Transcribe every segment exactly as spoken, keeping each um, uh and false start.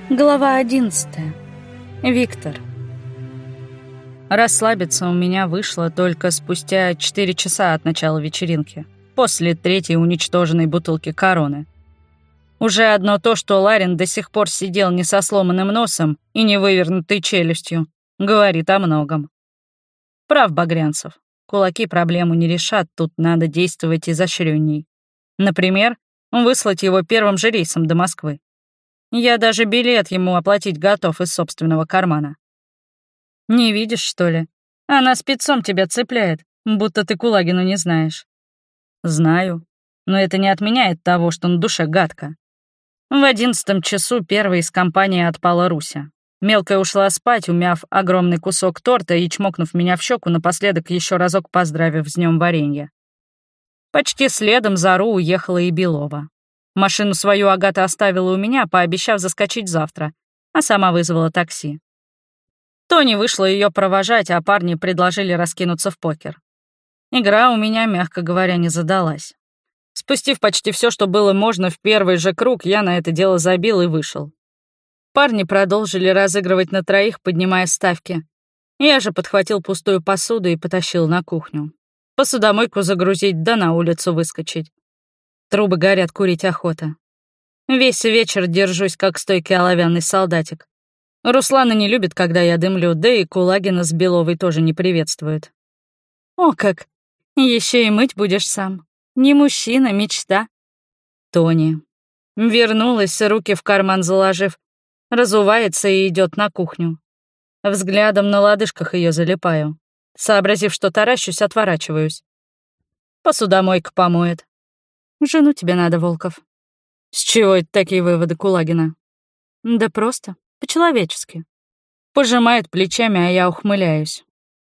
Глава одиннадцатая. Виктор. Расслабиться у меня вышло только спустя четыре часа от начала вечеринки, после третьей уничтоженной бутылки короны. Уже одно то, что Ларин до сих пор сидел не со сломанным носом и не вывернутой челюстью, говорит о многом. Прав Багрянцев. Кулаки проблему не решат, тут надо действовать изощренней. Например, выслать его первым же рейсом до Москвы. Я даже билет ему оплатить готов из собственного кармана. Не видишь, что ли? Она спецом тебя цепляет, будто ты Кулагину не знаешь. Знаю, но это не отменяет того, что на душе гадко. В одиннадцатом часу первой из компании отпала Руся. Мелкая ушла спать, умяв огромный кусок торта и чмокнув меня в щеку, напоследок еще разок поздравив с днем варенья. Почти следом за Ру уехала и Белова. Машину свою Агата оставила у меня, пообещав заскочить завтра, а сама вызвала такси. Тони вышла ее провожать, а парни предложили раскинуться в покер. Игра у меня, мягко говоря, не задалась. Спустив почти все, что было можно в первый же круг, я на это дело забил и вышел. Парни продолжили разыгрывать на троих, поднимая ставки. Я же подхватил пустую посуду и потащил на кухню. Посудомойку загрузить, да на улицу выскочить. Трубы горят, курить охота. Весь вечер держусь, как стойкий оловянный солдатик. Руслана не любит, когда я дымлю, да и Кулагина с Беловой тоже не приветствует. О как! Еще и мыть будешь сам. Не мужчина, мечта. Тони. Вернулась, руки в карман заложив, разувается и идет на кухню. Взглядом на лодыжках ее залипаю. Сообразив, что таращусь, отворачиваюсь. Посудомойка помоет. Жену тебе надо, Волков. С чего это такие выводы Кулагина? Да просто, по-человечески. Пожимает плечами, а я ухмыляюсь.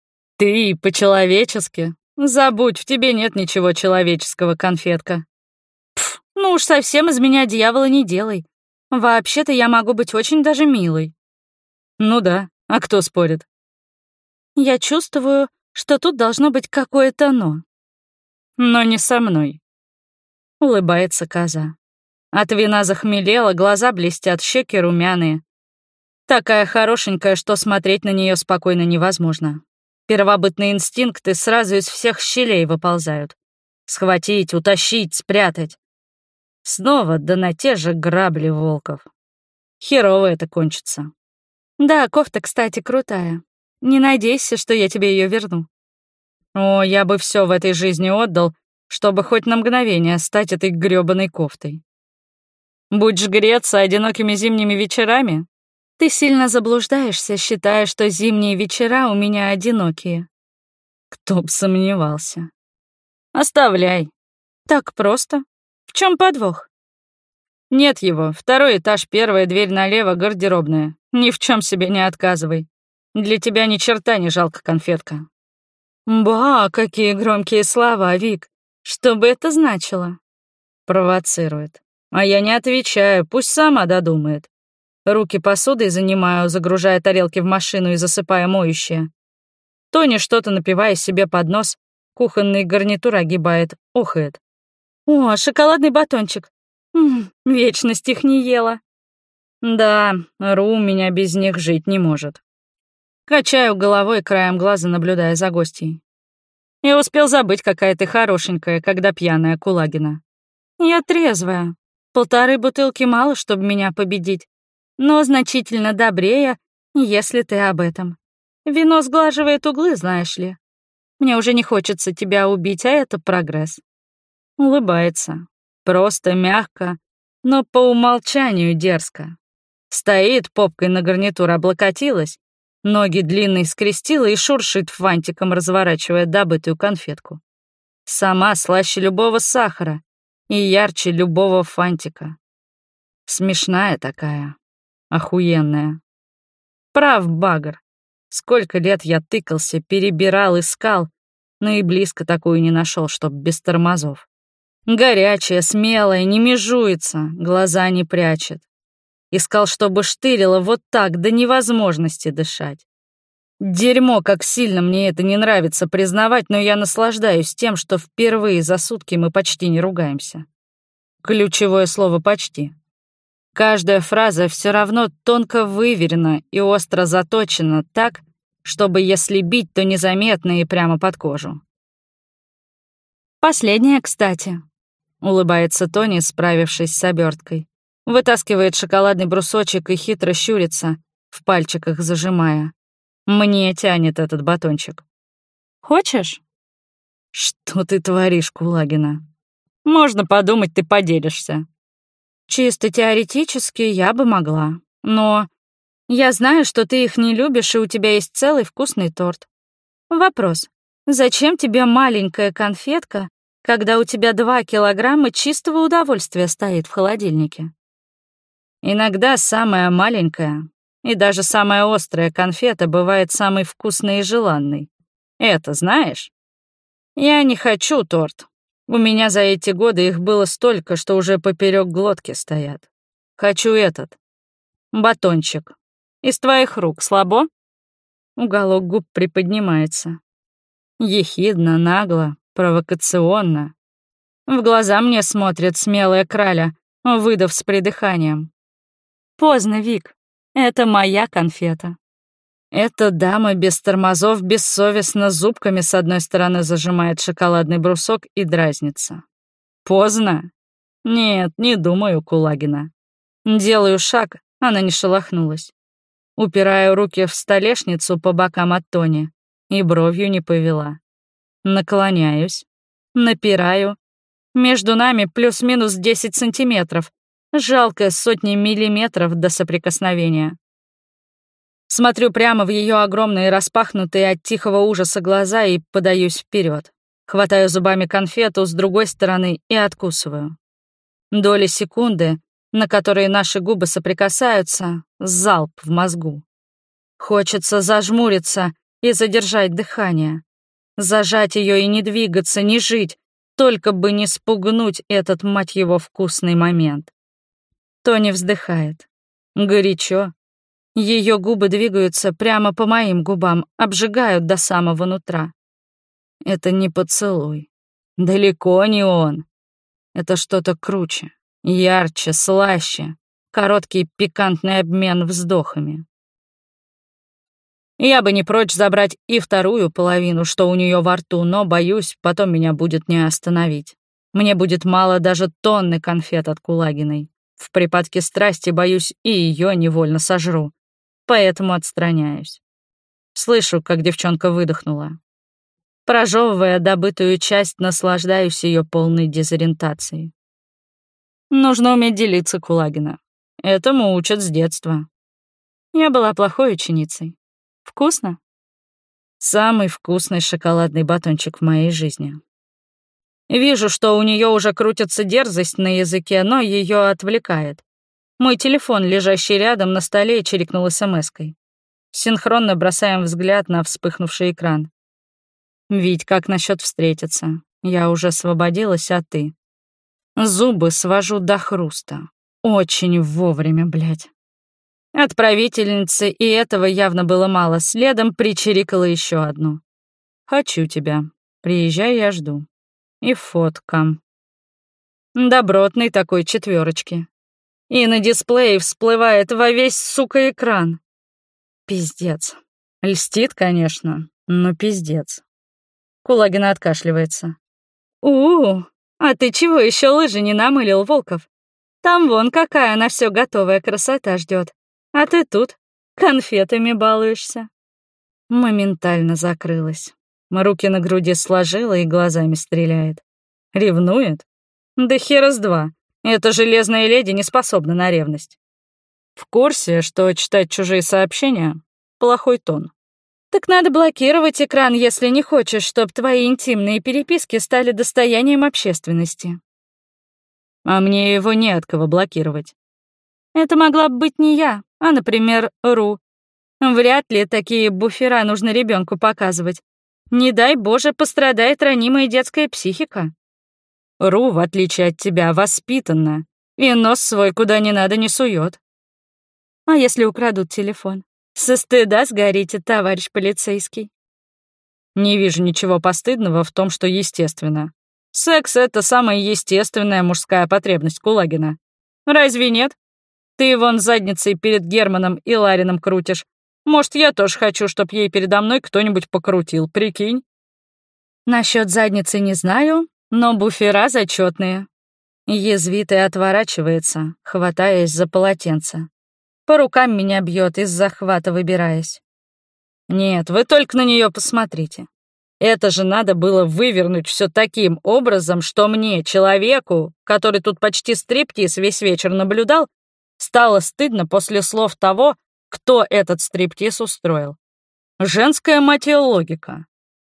Ты по-человечески? Забудь, в тебе нет ничего человеческого, конфетка. Пф, ну уж совсем из меня дьявола не делай. Вообще-то я могу быть очень даже милой. Ну да, а кто спорит? Я чувствую, что тут должно быть какое-то «но». Но не со мной. Улыбается коза. От вина захмелела, глаза блестят, щеки румяные. Такая хорошенькая, что смотреть на нее спокойно невозможно. Первобытные инстинкты сразу из всех щелей выползают. Схватить, утащить, спрятать. Снова да на те же грабли волков. Херово это кончится. Да, кофта, кстати, крутая. Не надейся, что я тебе ее верну. О, я бы все в этой жизни отдал, чтобы хоть на мгновение стать этой грёбаной кофтой. Будешь греться одинокими зимними вечерами? Ты сильно заблуждаешься, считая, что зимние вечера у меня одинокие. Кто б сомневался. Оставляй. Так просто. В чем подвох? Нет его. Второй этаж, первая дверь налево, гардеробная. Ни в чем себе не отказывай. Для тебя ни черта не жалко, конфетка. Ба, какие громкие слова, Вик. Что бы это значило? Провоцирует. А я не отвечаю, пусть сама додумает. Руки посудой занимаю, загружая тарелки в машину и засыпая моющее. Тони, что-то напивая себе под нос, кухонный гарнитур огибает, охает. О, шоколадный батончик. М-м, вечность их не ела. Да, Ру у меня без них жить не может. Качаю головой, краем глаза наблюдая за гостьей. Я успел забыть, какая ты хорошенькая, когда пьяная Кулагина. Я трезвая. Полторы бутылки мало, чтобы меня победить, но значительно добрее, если ты об этом. Вино сглаживает углы, знаешь ли. Мне уже не хочется тебя убить, а это прогресс. Улыбается. Просто, мягко, но по умолчанию дерзко. Стоит, попкой на гарнитур облокотилась, ноги длинные скрестила и шуршит фантиком, разворачивая добытую конфетку. Сама слаще любого сахара и ярче любого фантика. Смешная такая, охуенная. Прав Багр. Сколько лет я тыкался, перебирал, искал, но и близко такую не нашел, чтоб без тормозов. Горячая, смелая, не межуется, глаза не прячет. Искал, чтобы штырило вот так, до невозможности дышать. Дерьмо, как сильно мне это не нравится признавать, но я наслаждаюсь тем, что впервые за сутки мы почти не ругаемся. Ключевое слово «почти». Каждая фраза все равно тонко выверена и остро заточена так, чтобы если бить, то незаметно и прямо под кожу. «Последняя, кстати», — улыбается Тони, справившись с оберткой. Вытаскивает шоколадный брусочек и хитро щурится, в пальчиках зажимая. Мне тянет этот батончик. «Хочешь?» «Что ты творишь, Кулагина? Можно подумать, ты поделишься». «Чисто теоретически я бы могла, но я знаю, что ты их не любишь, и у тебя есть целый вкусный торт. Вопрос. Зачем тебе маленькая конфетка, когда у тебя два килограмма чистого удовольствия стоит в холодильнике?» Иногда самая маленькая и даже самая острая конфета бывает самой вкусной и желанной. Это знаешь? Я не хочу торт. У меня за эти годы их было столько, что уже поперек глотки стоят. Хочу этот. Батончик. Из твоих рук слабо? Уголок губ приподнимается. Ехидно, нагло, провокационно. В глаза мне смотрит смелая краля, выдав с придыханием. Поздно, Вик. Это моя конфета. Эта дама без тормозов бессовестно зубками с одной стороны зажимает шоколадный брусок и дразнится. Поздно? Нет, не думаю, Кулагина. Делаю шаг, она не шелохнулась. Упираю руки в столешницу по бокам от Тони и бровью не повела. Наклоняюсь, напираю. Между нами плюс-минус десять сантиметров. Жалко сотни миллиметров до соприкосновения. Смотрю прямо в ее огромные распахнутые от тихого ужаса глаза и подаюсь вперед. Хватаю зубами конфету с другой стороны и откусываю. Доли секунды, на которые наши губы соприкасаются, залп в мозгу. Хочется зажмуриться и задержать дыхание. Зажать ее и не двигаться, не жить, только бы не спугнуть этот, мать его, вкусный момент. Тони вздыхает. Горячо. Ее губы двигаются прямо по моим губам, обжигают до самого нутра. Это не поцелуй. Далеко не он. Это что-то круче, ярче, слаще. Короткий пикантный обмен вздохами. Я бы не прочь забрать и вторую половину, что у нее во рту, но, боюсь, потом меня будет не остановить. Мне будет мало даже тонны конфет от Кулагиной. В припадке страсти, боюсь, и ее невольно сожру. Поэтому отстраняюсь. Слышу, как девчонка выдохнула. Прожевывая добытую часть, наслаждаюсь ее полной дезориентацией. Нужно уметь делиться, Кулагина. Этому учат с детства. Я была плохой ученицей. Вкусно? Самый вкусный шоколадный батончик в моей жизни. Вижу, что у нее уже крутится дерзость на языке, но ее отвлекает. Мой телефон, лежащий рядом на столе, чирикнул смс-кой. Синхронно бросаем взгляд на вспыхнувший экран. «Вить, как насчет встретиться? Я уже освободилась, а ты?» Зубы свожу до хруста. Очень вовремя, блядь. Отправительницы и этого явно было мало. Следом причирикала еще одну. «Хочу тебя. Приезжай, я жду». И фотка. Добротный такой четверочки. И на дисплее всплывает во весь, сука, экран. Пиздец. Льстит, конечно, но пиздец. Кулагина откашливается. у у а ты чего еще лыжи не намылил, Волков? Там вон какая на все готовая красота ждет. А ты тут конфетами балуешься. Моментально закрылась. Руки на груди сложила и глазами стреляет. Ревнует? Да хера с два. Эта железная леди не способна на ревность. В курсе, что читать чужие сообщения — плохой тон. Так надо блокировать экран, если не хочешь, чтобы твои интимные переписки стали достоянием общественности. А мне его не от кого блокировать. Это могла бы быть не я, а, например, Ру. Вряд ли такие буфера нужно ребенку показывать. Не дай Боже, пострадает ранимая детская психика. Ру, в отличие от тебя, воспитанна и нос свой куда не надо не сует. А если украдут телефон? Со стыда сгорите, товарищ полицейский. Не вижу ничего постыдного в том, что естественно. Секс — это самая естественная мужская потребность, Кулагина. Разве нет? Ты вон задницей перед Германом и Ларином крутишь. Может, я тоже хочу, чтоб ей передо мной кто-нибудь покрутил, прикинь? Насчет задницы не знаю, но буфера зачетные. Язвит и отворачивается, хватаясь за полотенце. По рукам меня бьет, из захвата выбираясь. Нет, вы только на нее посмотрите. Это же надо было вывернуть все таким образом, что мне, человеку, который тут почти стриптиз весь вечер наблюдал, стало стыдно после слов того, кто этот стриптиз устроил. Женская, мать ее, логика.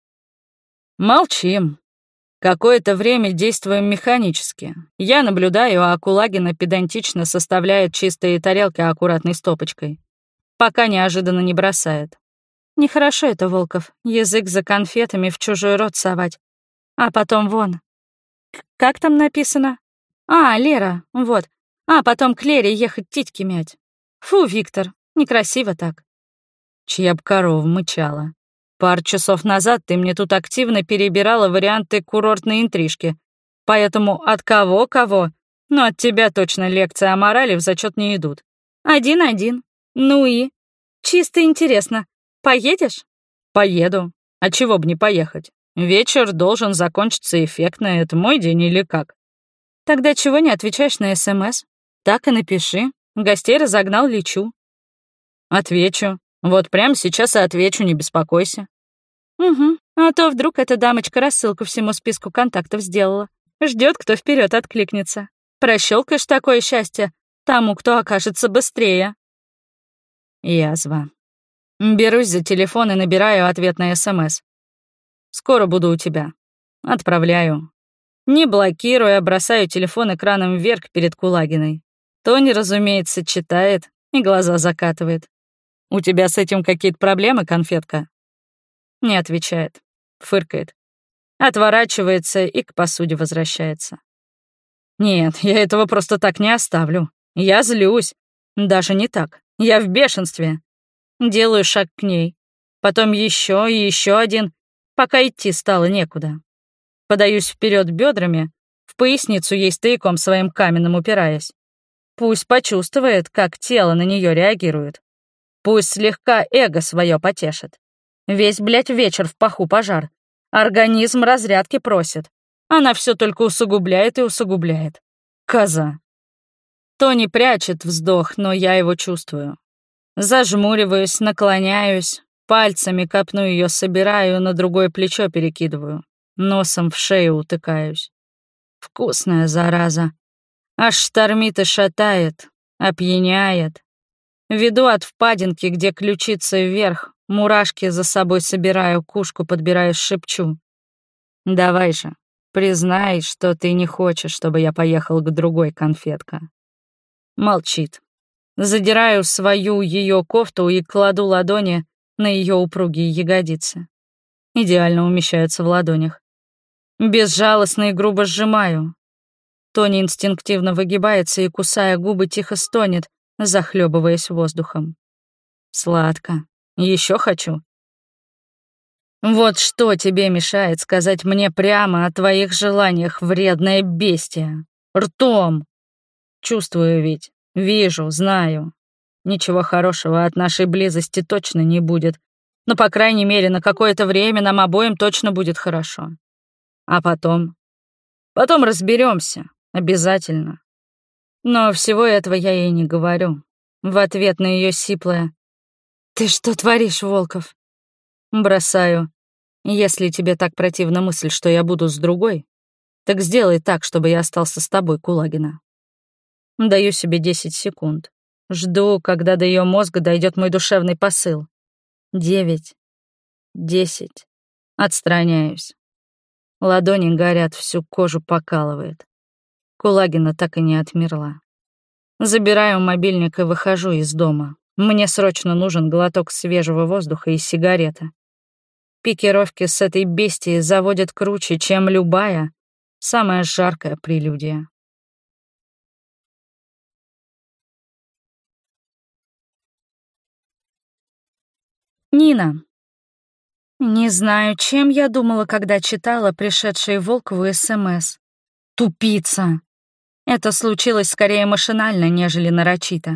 Молчим. Какое-то время действуем механически. Я наблюдаю, а Кулагина педантично составляет чистые тарелки аккуратной стопочкой, пока неожиданно не бросает. Нехорошо это, Волков, язык за конфетами в чужой рот совать. А потом вон. Как там написано? А, Лера, вот. А потом к Лере ехать титьки мять. Фу, Виктор, некрасиво так. Чья б корова мычала. Пару часов назад ты мне тут активно перебирала варианты курортной интрижки. Поэтому от кого-кого, но от тебя точно лекции о морали в зачет не идут. Один-один. Ну и? Чисто интересно. Поедешь? Поеду. А чего б не поехать? Вечер должен закончиться эффектно. Это мой день или как? Тогда чего не отвечаешь на СМС? Так и напиши. Гостей разогнал, лечу. Отвечу. Вот прямо сейчас и отвечу, не беспокойся. Угу. А то вдруг эта дамочка рассылку всему списку контактов сделала. Ждет, кто вперед откликнется. Прощелкаешь такое счастье тому, кто окажется быстрее. Язва. Берусь за телефон и набираю ответ на СМС. Скоро буду у тебя. Отправляю. Не блокируя, бросаю телефон экраном вверх перед Кулагиной. Тони, разумеется, читает и глаза закатывает. «У тебя с этим какие-то проблемы, конфетка?» Не отвечает, фыркает. Отворачивается и к посуде возвращается. Нет, я этого просто так не оставлю. Я злюсь. Даже не так. Я в бешенстве. Делаю шаг к ней. Потом еще и еще один, пока идти стало некуда. Подаюсь вперед бедрами, в поясницу ей стояком своим каменным упираясь. Пусть почувствует, как тело на нее реагирует. Пусть слегка эго свое потешит. Весь, блядь, вечер в паху пожар. Организм разрядки просит. Она все только усугубляет и усугубляет. Коза. Тони прячет вздох, но я его чувствую. Зажмуриваюсь, наклоняюсь, пальцами копну ее собираю, на другое плечо перекидываю. Носом в шею утыкаюсь. Вкусная зараза. Аж штормит и шатает, опьяняет. Веду от впадинки, где ключица вверх, мурашки за собой собираю, кушку подбираю, шепчу. Давай же, признай, что ты не хочешь, чтобы я поехал к другой, конфетка. Молчит. Задираю свою ее кофту и кладу ладони на ее упругие ягодицы. Идеально умещаются в ладонях. Безжалостно и грубо сжимаю. Тони инстинктивно выгибается и, кусая губы, тихо стонет, захлебываясь воздухом. Сладко. Еще хочу. Вот что тебе мешает сказать мне прямо о твоих желаниях, вредное бестия? Ртом. Чувствую ведь, вижу, знаю. Ничего хорошего от нашей близости точно не будет, но, по крайней мере, на какое-то время нам обоим точно будет хорошо. А потом? Потом разберемся, обязательно. Но всего этого я ей не говорю. В ответ на ее сиплое «Ты что творишь, Волков?» Бросаю. Если тебе так противна мысль, что я буду с другой, так сделай так, чтобы я остался с тобой, Кулагина. Даю себе десять секунд. Жду, когда до ее мозга дойдет мой душевный посыл. Девять. Десять. Отстраняюсь. Ладони горят, всю кожу покалывает. Кулагина так и не отмерла. Забираю мобильник и выхожу из дома. Мне срочно нужен глоток свежего воздуха и сигарета. Пикировки с этой бестией заводят круче, чем любая, самая жаркая прелюдия. Нина. Не знаю, чем я думала, когда читала пришедшие Волкову СМС. Тупица. Это случилось скорее машинально, нежели нарочито.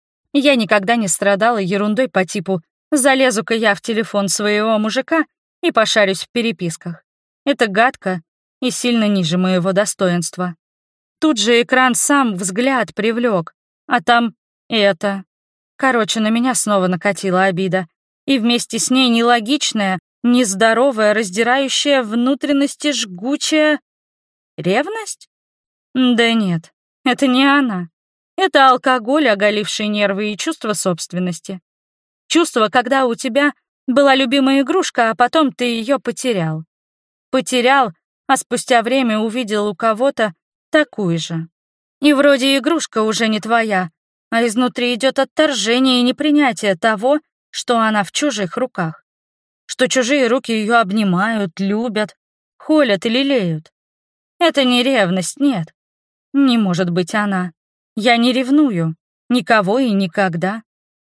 Я никогда не страдала ерундой по типу «залезу-ка я в телефон своего мужика и пошарюсь в переписках». Это гадко и сильно ниже моего достоинства. Тут же экран сам взгляд привлек, а там это. Короче, на меня снова накатила обида, и вместе с ней нелогичная, нездоровая, раздирающая внутренности жгучая... Ревность? Да нет, это не она. Это алкоголь, оголивший нервы и чувство собственности. Чувство, когда у тебя была любимая игрушка, а потом ты ее потерял. Потерял, а спустя время увидел у кого-то такую же. И вроде игрушка уже не твоя, а изнутри идет отторжение и непринятие того, что она в чужих руках. Что чужие руки ее обнимают, любят, холят и лелеют. Это не ревность, нет. Не может быть она. Я не ревную. Никого и никогда.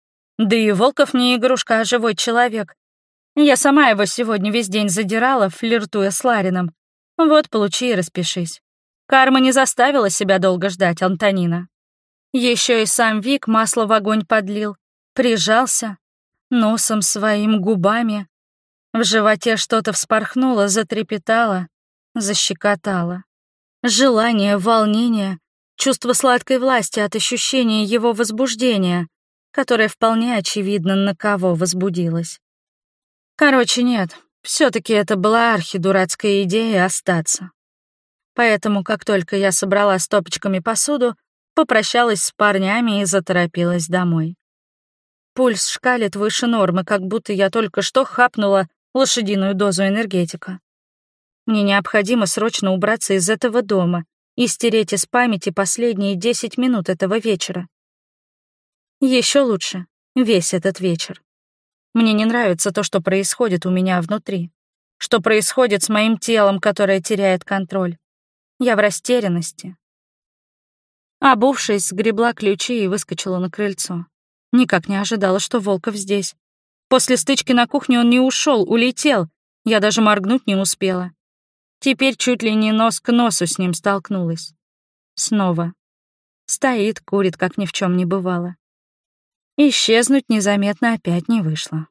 Да и Волков не игрушка, а живой человек. Я сама его сегодня весь день задирала, флиртуя с Ларином. Вот, получи и распишись. Карма не заставила себя долго ждать, Антонина. Еще и сам Вик масло в огонь подлил, прижался, носом своим, губами. В животе что-то вспорхнуло, затрепетало, защекотало. Желание, волнение, чувство сладкой власти от ощущения его возбуждения, которое вполне очевидно, на кого возбудилось. Короче, нет, все-таки это была архидурацкая идея остаться. Поэтому, как только я собрала стопочками посуду, попрощалась с парнями и заторопилась домой. Пульс шкалит выше нормы, как будто я только что хапнула лошадиную дозу энергетика. Мне необходимо срочно убраться из этого дома и стереть из памяти последние десять минут этого вечера. Еще лучше весь этот вечер. Мне не нравится то, что происходит у меня внутри, что происходит с моим телом, которое теряет контроль. Я в растерянности. Обувшись, сгребла ключи и выскочила на крыльцо. Никак не ожидала, что Волков здесь. После стычки на кухне он не ушел, улетел. Я даже моргнуть не успела. Теперь чуть ли не нос к носу с ним столкнулась. Снова. Стоит, курит, как ни в чем не бывало. Исчезнуть незаметно опять не вышло.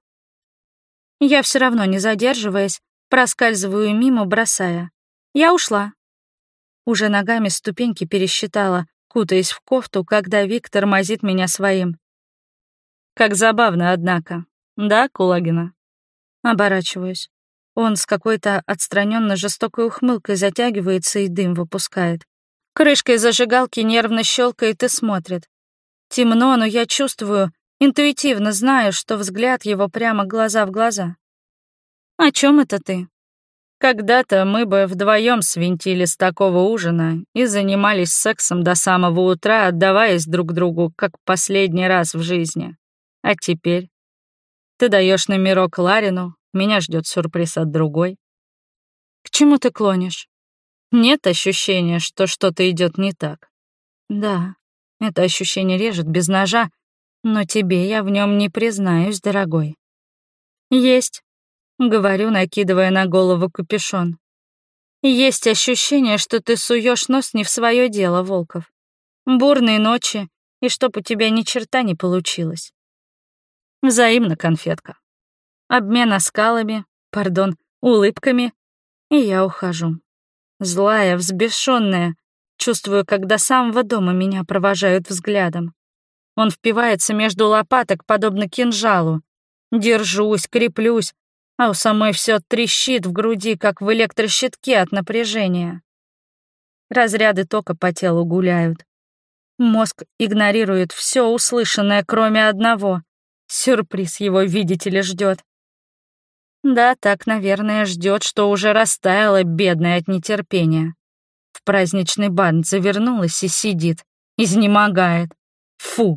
Я все равно, не задерживаясь, проскальзываю мимо, бросая. Я ушла. Уже ногами ступеньки пересчитала, кутаясь в кофту, когда Вик тормозит меня своим. Как забавно, однако. Да, Кулагина? Оборачиваюсь. Он с какой-то отстраненно жестокой ухмылкой затягивается и дым выпускает. Крышкой зажигалки нервно щелкает и смотрит. Темно, но я чувствую, интуитивно знаю, что взгляд его прямо глаза в глаза. «О чем это ты?» Когда-то мы бы вдвоем свинтили с такого ужина и занимались сексом до самого утра, отдаваясь друг другу, как последний раз в жизни. А теперь ты даешь номерок Ларину, меня ждет сюрприз от другой. К чему ты клонишь? Нет ощущения, что что-то идет не так? Да, это ощущение режет без ножа, но тебе я в нем не признаюсь, дорогой. Есть. Говорю, накидывая на голову капюшон. Есть ощущение, что ты суешь нос не в свое дело, Волков. Бурные ночи, и чтоб у тебя ни черта не получилось. Взаимно, конфетка. Обмен оскалами, пардон, улыбками, и я ухожу. Злая, взбешенная, чувствую, как до самого дома меня провожают взглядом. Он впивается между лопаток, подобно кинжалу. Держусь, креплюсь, а у самой все трещит в груди, как в электрощитке от напряжения. Разряды тока по телу гуляют. Мозг игнорирует все услышанное, кроме одного. Сюрприз его, видите ли, ждет. Да, так, наверное, ждет, что уже растаяла, бедная от нетерпения. В праздничный бант завернулась и сидит, изнемогает. Фу.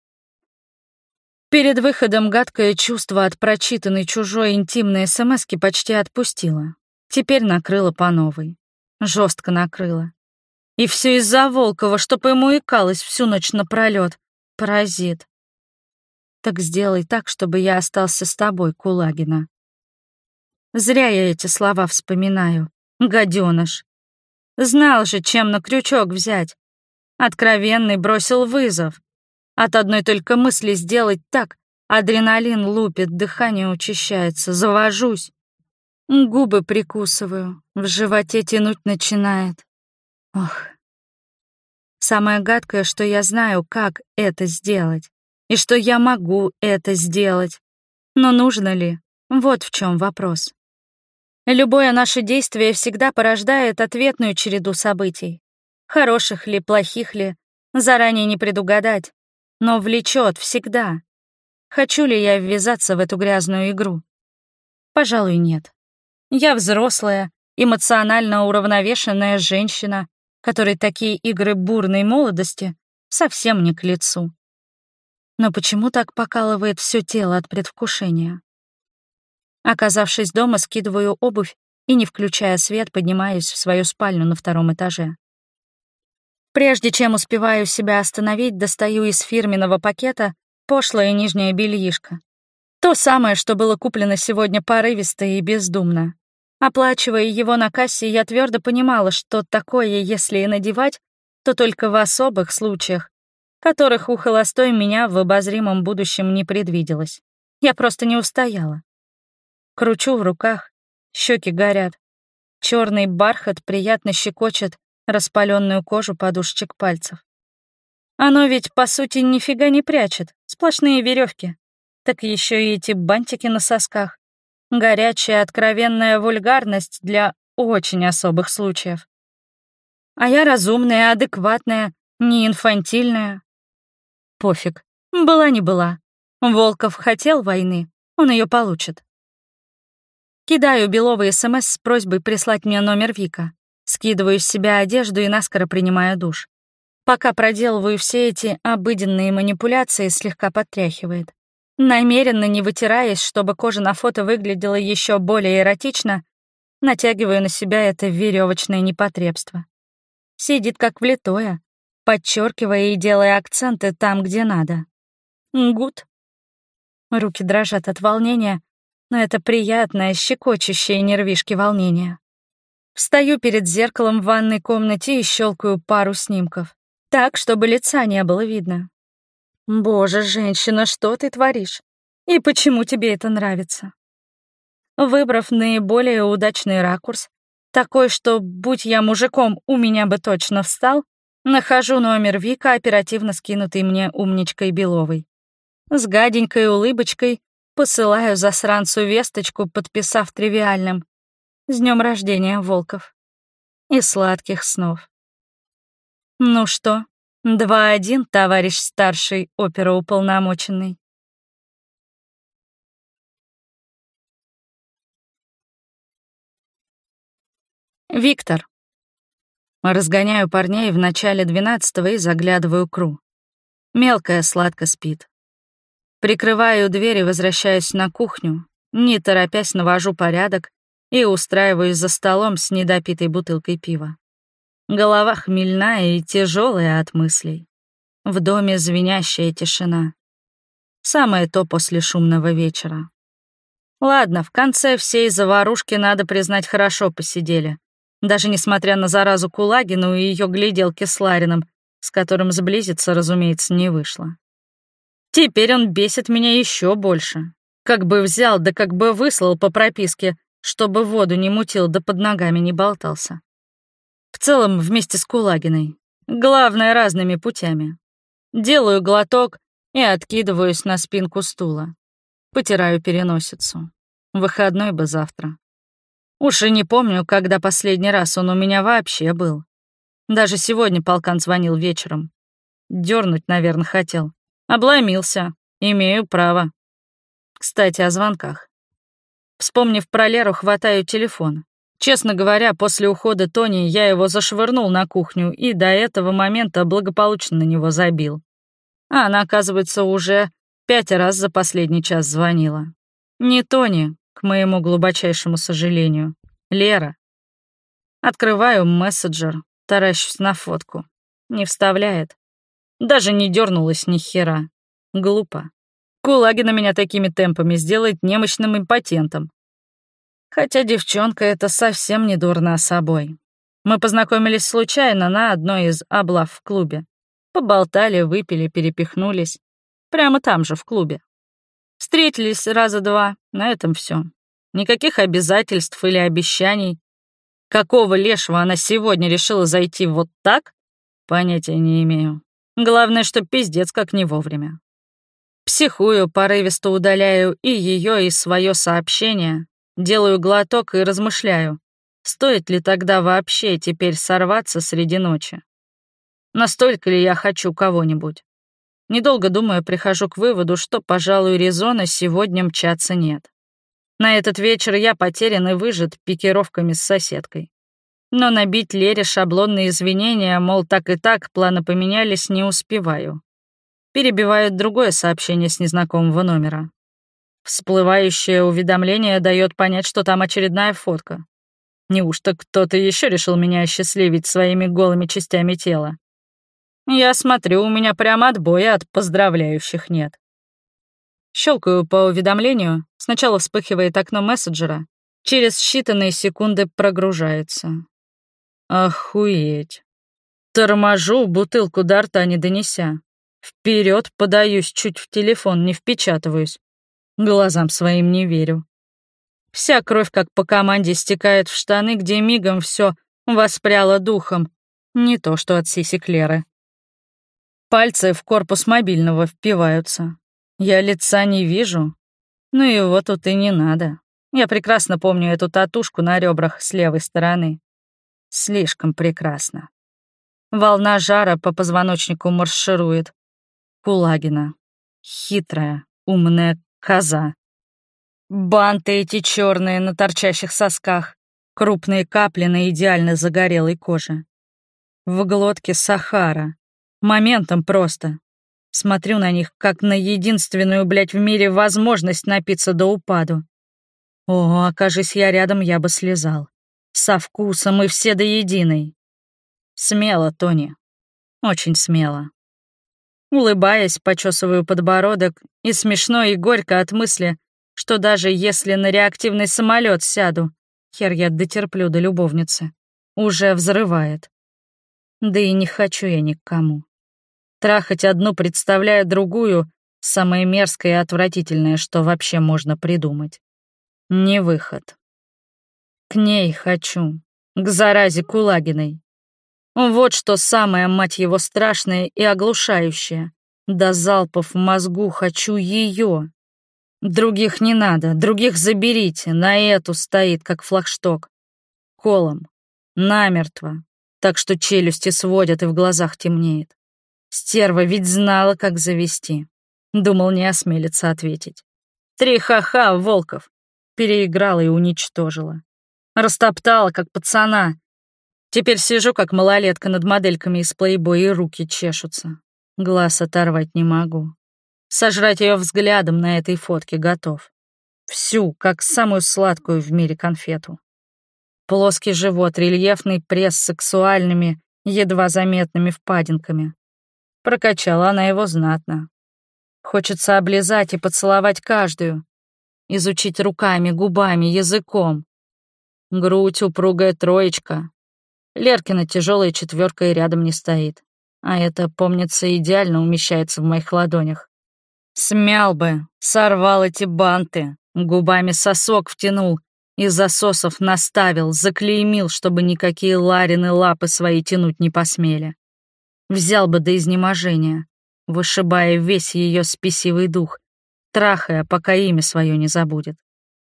Перед выходом гадкое чувство от прочитанной чужой интимной смски почти отпустило. Теперь накрыло по новой. Жестко накрыло. И все из-за Волкова, чтоб ему икалось всю ночь напролёт. Паразит. Так сделай так, чтобы я остался с тобой, Кулагина. Зря я эти слова вспоминаю. Гадёныш. Знал же, чем на крючок взять. Откровенный бросил вызов. От одной только мысли сделать так, адреналин лупит, дыхание учащается, завожусь. Губы прикусываю, в животе тянуть начинает. Ох. Самое гадкое, что я знаю, как это сделать, и что я могу это сделать. Но нужно ли? Вот в чем вопрос. Любое наше действие всегда порождает ответную череду событий. Хороших ли, плохих ли, заранее не предугадать, но влечет всегда. Хочу ли я ввязаться в эту грязную игру? Пожалуй, нет. Я взрослая, эмоционально уравновешенная женщина, которой такие игры бурной молодости совсем не к лицу. Но почему так покалывает все тело от предвкушения? Оказавшись дома, скидываю обувь и, не включая свет, поднимаюсь в свою спальню на втором этаже. Прежде чем успеваю себя остановить, достаю из фирменного пакета пошлое нижнее бельишко. То самое, что было куплено сегодня порывисто и бездумно. Оплачивая его на кассе, я твердо понимала, что такое, если и надевать, то только в особых случаях, которых у холостой меня в обозримом будущем не предвиделось. Я просто не устояла. Кручу в руках, щеки горят. Черный бархат приятно щекочет распаленную кожу подушечек пальцев. Оно ведь, по сути, нифига не прячет, сплошные веревки. Так еще и эти бантики на сосках. Горячая, откровенная вульгарность для очень особых случаев. А я разумная, адекватная, не инфантильная. Пофиг, была не была. Волков хотел войны, он ее получит. Кидаю Беловой СМС с просьбой прислать мне номер Вика. Скидываю с себя одежду и наскоро принимаю душ. Пока проделываю все эти обыденные манипуляции, слегка подтряхивает. Намеренно не вытираясь, чтобы кожа на фото выглядела еще более эротично, натягиваю на себя это веревочное непотребство. Сидит как влитое, подчеркивая и делая акценты там, где надо. Гуд. Руки дрожат от волнения, но это приятное, щекочущее нервишки волнение. Встаю перед зеркалом в ванной комнате и щелкаю пару снимков. Так, чтобы лица не было видно. Боже, женщина, что ты творишь? И почему тебе это нравится? Выбрав наиболее удачный ракурс, такой, что, будь я мужиком, у меня бы точно встал, нахожу номер Вика, оперативно скинутый мне умничкой Беловой. С гаденькой улыбочкой посылаю засранцу весточку, подписав тривиальным: «С днем рождения, Волков!» И сладких снов. Ну что, два один, товарищ старший оперуполномоченный. Виктор. Разгоняю парней в начале двенадцатого и заглядываю к Ру. Мелкая сладко спит. Прикрываю дверь и возвращаюсь на кухню, не торопясь навожу порядок и устраиваюсь за столом с недопитой бутылкой пива. Голова хмельная и тяжелая от мыслей. В доме звенящая тишина. Самое то после шумного вечера. Ладно, в конце всей заварушки, надо признать, хорошо посидели. Даже несмотря на заразу Кулагину и ее гляделки с Лариным, с которым сблизиться, разумеется, не вышло. Теперь он бесит меня еще больше. Как бы взял, да как бы выслал по прописке, чтобы воду не мутил, да под ногами не болтался. В целом, вместе с Кулагиной. Главное, разными путями. Делаю глоток и откидываюсь на спинку стула. Потираю переносицу. Выходной бы завтра. Уж и не помню, когда последний раз он у меня вообще был. Даже сегодня полкан звонил вечером. Дёрнуть, наверное, хотел. Обломился. Имею право. Кстати, о звонках. Вспомнив про Леру, хватаю телефон. Честно говоря, после ухода Тони я его зашвырнул на кухню и до этого момента благополучно на него забил. А она, оказывается, уже пять раз за последний час звонила. Не Тони, к моему глубочайшему сожалению. Лера. Открываю мессенджер, таращусь на фотку. Не вставляет. Даже не дернулась ни хера. Глупо. Кулагина меня такими темпами сделает немощным импотентом. Хотя девчонка эта совсем не дурна собой. Мы познакомились случайно на одной из облав в клубе. Поболтали, выпили, перепихнулись. Прямо там же, в клубе. Встретились раза два, на этом все. Никаких обязательств или обещаний. Какого лешего она сегодня решила зайти вот так? Понятия не имею. Главное, что пиздец как не вовремя. Психую, порывисто удаляю и ее, и свое сообщение, делаю глоток и размышляю, стоит ли тогда вообще теперь сорваться среди ночи. Настолько ли я хочу кого-нибудь? Недолго думая, прихожу к выводу, что, пожалуй, резона сегодня мчаться нет. На этот вечер я потерян и выжат пикировками с соседкой. Но набить Лере шаблонные извинения, мол, так и так, планы поменялись, не успеваю. Перебивает другое сообщение с незнакомого номера. Всплывающее уведомление дает понять, что там очередная фотка. Неужто кто-то еще решил меня осчастливить своими голыми частями тела? Я смотрю, у меня прямо отбоя от поздравляющих нет. Щелкаю по уведомлению, сначала вспыхивает окно мессенджера, через считанные секунды прогружается. Охуеть. Торможу, бутылку до рта не донеся. Вперед подаюсь, чуть в телефон не впечатываюсь. Глазам своим не верю. Вся кровь, как по команде, стекает в штаны, где мигом все воспряло духом. Не то, что от сиси Клеры. Пальцы в корпус мобильного впиваются. Я лица не вижу. Ну его тут и не надо. Я прекрасно помню эту татушку на ребрах с левой стороны. Слишком прекрасно. Волна жара по позвоночнику марширует. Кулагина. Хитрая, умная коза. Банты эти черные на торчащих сосках. Крупные капли на идеально загорелой коже. В глотке Сахара. Моментом просто. Смотрю на них, как на единственную, блядь, в мире возможность напиться до упаду. О, окажись я рядом, я бы слезал. Со вкусом и все до единой. Смело, Тони. Очень смело. Улыбаясь, почесываю подбородок, и смешно и горько от мысли, что даже если на реактивный самолет сяду, хер я дотерплю до любовницы, уже взрывает. Да и не хочу я ни к кому. Трахать одну, представляя другую, самое мерзкое и отвратительное, что вообще можно придумать. Не выход. К ней хочу, к заразе Кулагиной. Вот что самое, мать его, страшное и оглушающее. До залпов в мозгу хочу ее. Других не надо, других заберите, на эту стоит, как флагшток. Колом, намертво, так что челюсти сводят и в глазах темнеет. Стерва ведь знала, как завести. Думал, не осмелится ответить. Три ха-ха, Волков. Переиграла и уничтожила. Растоптала, как пацана. Теперь сижу, как малолетка над модельками из плейбоя, и руки чешутся. Глаз оторвать не могу. Сожрать ее взглядом на этой фотке готов. Всю, как самую сладкую в мире конфету. Плоский живот, рельефный пресс с сексуальными, едва заметными впадинками. Прокачала она его знатно. Хочется облизать и поцеловать каждую. Изучить руками, губами, языком. Грудь упругая троечка. Леркина тяжелая четверка и рядом не стоит. А это, помнится, идеально умещается в моих ладонях. Смял бы, сорвал эти банты, губами сосок втянул, из засосов наставил, заклеймил, чтобы никакие Ларины лапы свои тянуть не посмели. Взял бы до изнеможения, вышибая весь ее спесивый дух, трахая, пока имя свое не забудет.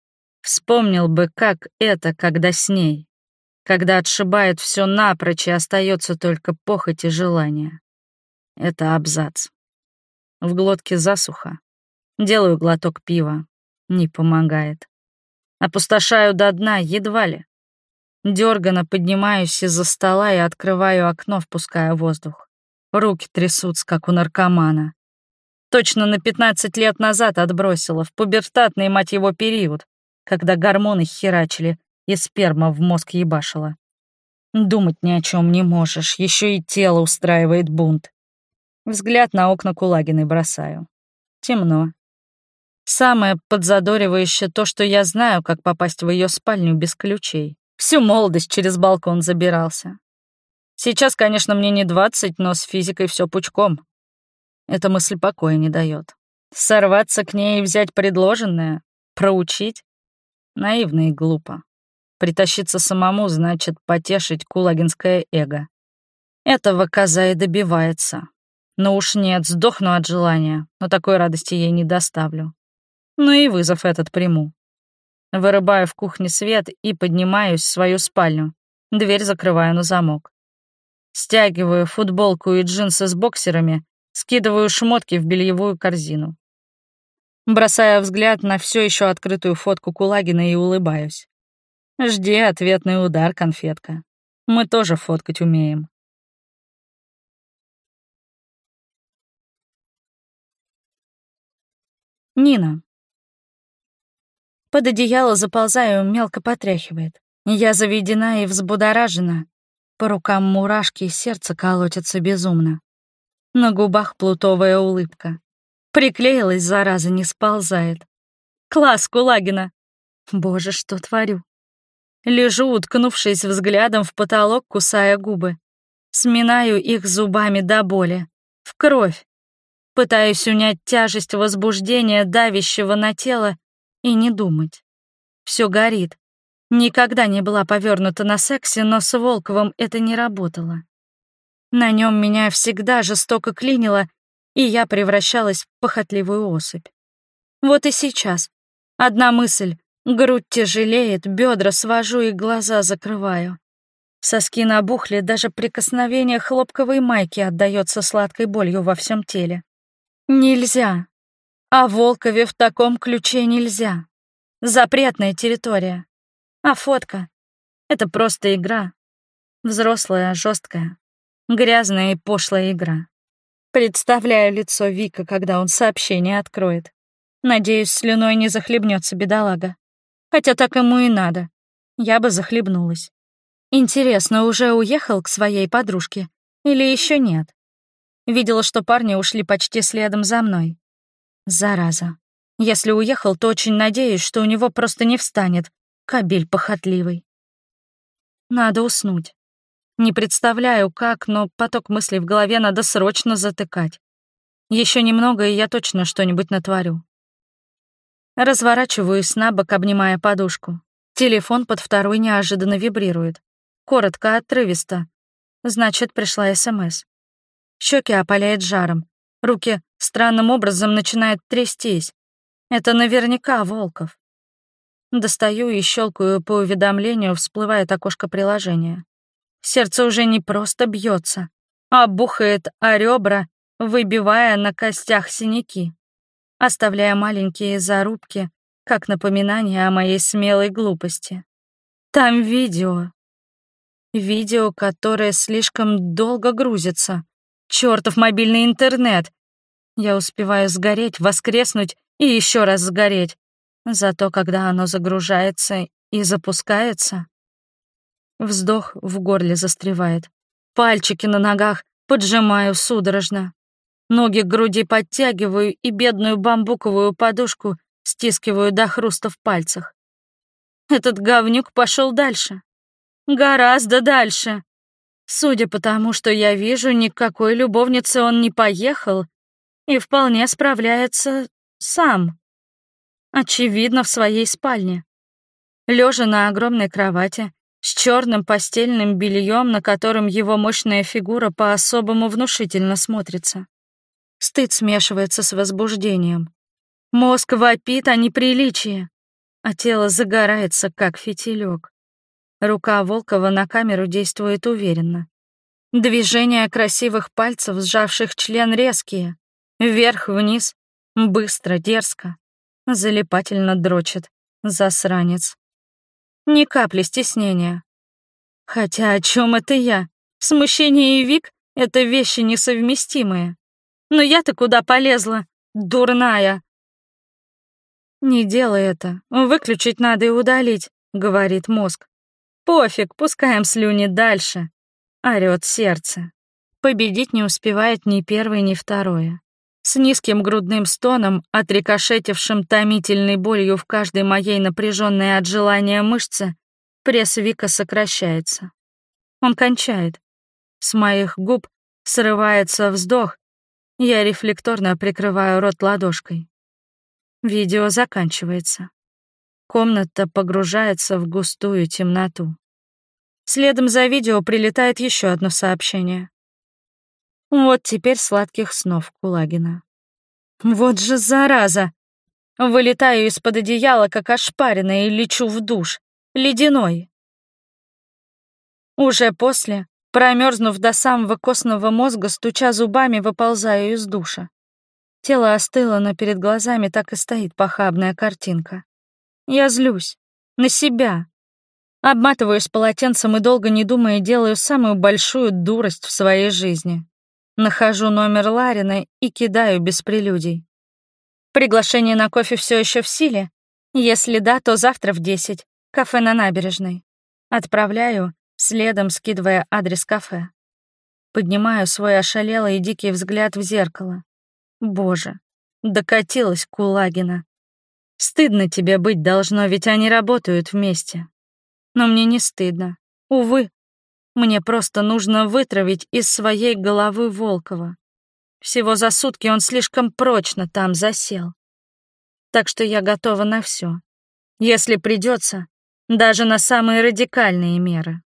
Вспомнил бы, как это, когда с ней, когда отшибает все напрочь и остается только похоть и желание. Это абзац. В глотке засуха. Делаю глоток пива. Не помогает. Опустошаю до дна, едва ли. Дёрганно поднимаюсь из-за стола и открываю окно, впуская воздух. Руки трясутся, как у наркомана. Точно на пятнадцать лет назад отбросила, в пубертатный, мать его, период, когда гормоны херачили и сперма в мозг ебашила. Думать ни о чем не можешь, еще и тело устраивает бунт. Взгляд на окна Кулагиной бросаю. Темно. Самое подзадоривающее то, что я знаю, как попасть в ее спальню без ключей. Всю молодость через балкон забирался. Сейчас, конечно, мне не двадцать, но с физикой все пучком. Эта мысль покоя не дает. Сорваться к ней и взять предложенное? Проучить? Наивно и глупо. Притащиться самому значит потешить кулагинское эго. Этого коза и добивается. Но уж нет, сдохну от желания, но такой радости ей не доставлю. Ну и вызов этот приму. Вырубаю в кухне свет и поднимаюсь в свою спальню. Дверь закрываю на замок. Стягиваю футболку и джинсы с боксерами, скидываю шмотки в бельевую корзину. Бросаю взгляд на все еще открытую фотку Кулагина и улыбаюсь. Жди ответный удар, конфетка. Мы тоже фоткать умеем. Нина. Под одеяло заползаю, мелко потряхивает. Я заведена и взбудоражена. По рукам мурашки, сердце колотится безумно. На губах плутовая улыбка. Приклеилась, зараза, не сползает. Класс Кулагина! Боже, что творю? Лежу, уткнувшись взглядом в потолок, кусая губы. Сминаю их зубами до боли. В кровь. Пытаюсь унять тяжесть возбуждения, давящего на тело, и не думать. Все горит. Никогда не была повернута на сексе, но с Волковым это не работало. На нем меня всегда жестоко клинило, и я превращалась в похотливую особь. Вот и сейчас. Одна мысль. Грудь тяжелеет, бедра свожу и глаза закрываю. Соски набухли, даже прикосновение хлопковой майки отдаётся сладкой болью во всем теле. Нельзя. О Волкове в таком ключе нельзя. Запретная территория. А фотка — это просто игра. Взрослая, жесткая, грязная и пошлая игра. Представляю лицо Вика, когда он сообщение откроет. Надеюсь, слюной не захлебнется бедолага. Хотя так ему и надо. Я бы захлебнулась. Интересно, уже уехал к своей подружке? Или еще нет? Видела, что парни ушли почти следом за мной. Зараза. Если уехал, то очень надеюсь, что у него просто не встанет. Кобель похотливый. Надо уснуть. Не представляю, как, но поток мыслей в голове надо срочно затыкать. Еще немного, и я точно что-нибудь натворю. Разворачиваюсь на бок, обнимая подушку. Телефон под второй неожиданно вибрирует. Коротко, отрывисто. Значит, пришла СМС. Щеки опаляет жаром. Руки странным образом начинают трястись. Это наверняка Волков. Достаю и щелкаю по уведомлению, всплывает окошко приложения. Сердце уже не просто бьется, а бухает о ребра, выбивая на костях синяки, оставляя маленькие зарубки, как напоминание о моей смелой глупости. Там видео. Видео, которое слишком долго грузится. Чёртов мобильный интернет. Я успеваю сгореть, воскреснуть и еще раз сгореть. Зато когда оно загружается и запускается... Вздох в горле застревает. Пальчики на ногах поджимаю судорожно. Ноги к груди подтягиваю и бедную бамбуковую подушку стискиваю до хруста в пальцах. Этот говнюк пошел дальше. Гораздо дальше. Судя по тому, что я вижу, никакой любовнице он не поехал и вполне справляется сам. Очевидно, в своей спальне. Лежа на огромной кровати, с черным постельным бельем, на котором его мощная фигура по-особому внушительно смотрится. Стыд смешивается с возбуждением. Мозг вопит о неприличии, а тело загорается, как фитилек. Рука Волкова на камеру действует уверенно. Движения красивых пальцев, сжавших член, резкие. Вверх-вниз, быстро, дерзко. Залипательно дрочит. Засранец. Ни капли стеснения. Хотя о чем это я? Смущение и Вик — это вещи несовместимые. Но я-то куда полезла? Дурная. Не делай это. Выключить надо и удалить, говорит мозг. Пофиг, пускаем слюни дальше. Орёт сердце. Победить не успевает ни первое, ни второе. С низким грудным стоном, отрикошетившим томительной болью в каждой моей напряженной от желания мышце, пресс Вика сокращается. Он кончает. С моих губ срывается вздох, я рефлекторно прикрываю рот ладошкой. Видео заканчивается. Комната погружается в густую темноту. Следом за видео прилетает еще одно сообщение. Вот теперь сладких снов, Кулагина. Вот же зараза! Вылетаю из-под одеяла, как ошпаренная, и лечу в душ. Ледяной. Уже после, промерзнув до самого костного мозга, стуча зубами, выползаю из душа. Тело остыло, но перед глазами так и стоит похабная картинка. Я злюсь. На себя. Обматываюсь полотенцем и, долго не думая, делаю самую большую дурость в своей жизни. Нахожу номер Ларина и кидаю без прелюдий. Приглашение на кофе все еще в силе? Если да, то завтра в десять. Кафе на набережной. Отправляю, следом скидывая адрес кафе. Поднимаю свой ошалелый и дикий взгляд в зеркало. Боже, докатилась Кулагина. Стыдно тебе быть должно, ведь они работают вместе. Но мне не стыдно. Увы, мне просто нужно вытравить из своей головы Волкова. Всего за сутки он слишком прочно там засел. Так что я готова на все. Если придется, даже на самые радикальные меры.